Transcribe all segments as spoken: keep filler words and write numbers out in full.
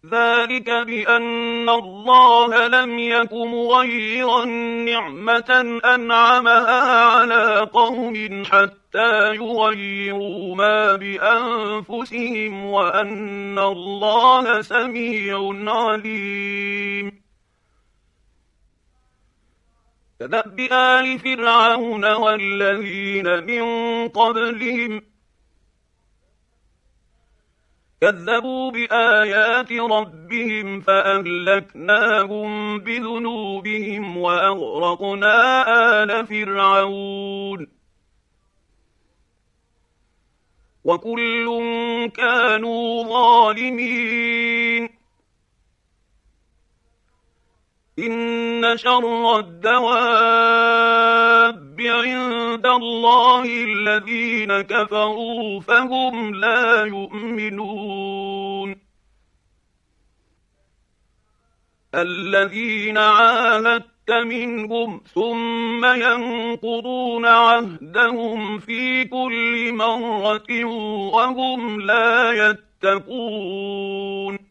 ذلك بأن الله لم يك مغيرا نعمة أنعمها على قوم حتى يغيروا ما بأنفسهم وأن الله سميع عليم. كدأب آل فرعون والذين من قبلهم كذبوا بآيات ربهم فأهلكناهم بذنوبهم وأغرقنا آل فرعون وكل كانوا ظالمين. إن شر الدواب عند الله الذين كفروا فهم لا يؤمنون. الذين عاهدت منهم ثم ينقضون عهدهم في كل مرة وهم لا يتقون.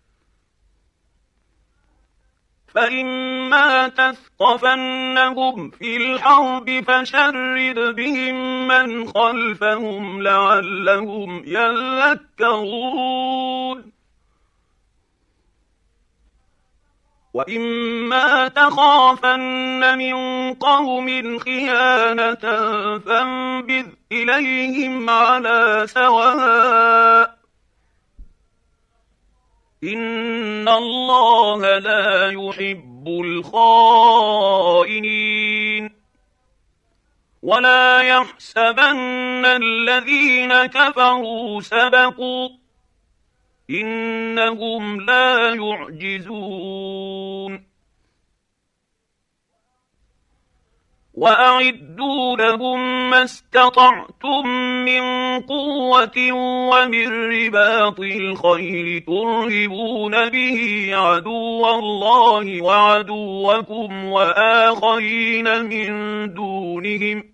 فإما تثقفنهم في الحرب فشرد بهم من خلفهم لعلهم يذكرون. وإما تخافن من قوم خيانة فانبذ إليهم على سواء إن الله لا يحب الخائنين. ولا يحسبن الذين كفروا سبقوا إنهم لا يعجزون. وأعدوا لهم ما استطعتم من قوة ومن رباط الخيل ترهبون به عدو الله وعدوكم وآخرين من دونهم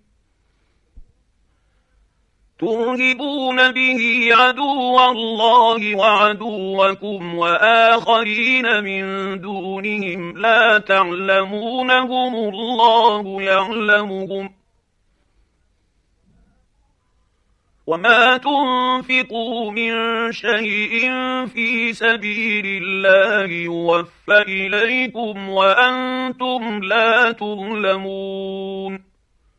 ترهبون به عدو الله وعدوكم وآخرين من دونهم لا تعلمونهم الله يعلمهم. وما تنفقوا من شيء في سبيل الله يوفى إليكم وأنتم لا تظلمون.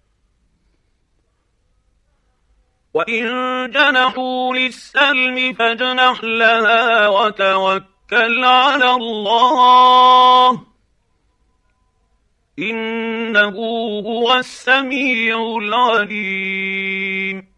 وإن جنحوا للسلم فاجنح لها وتوكل على الله إنه هو السميع العليم.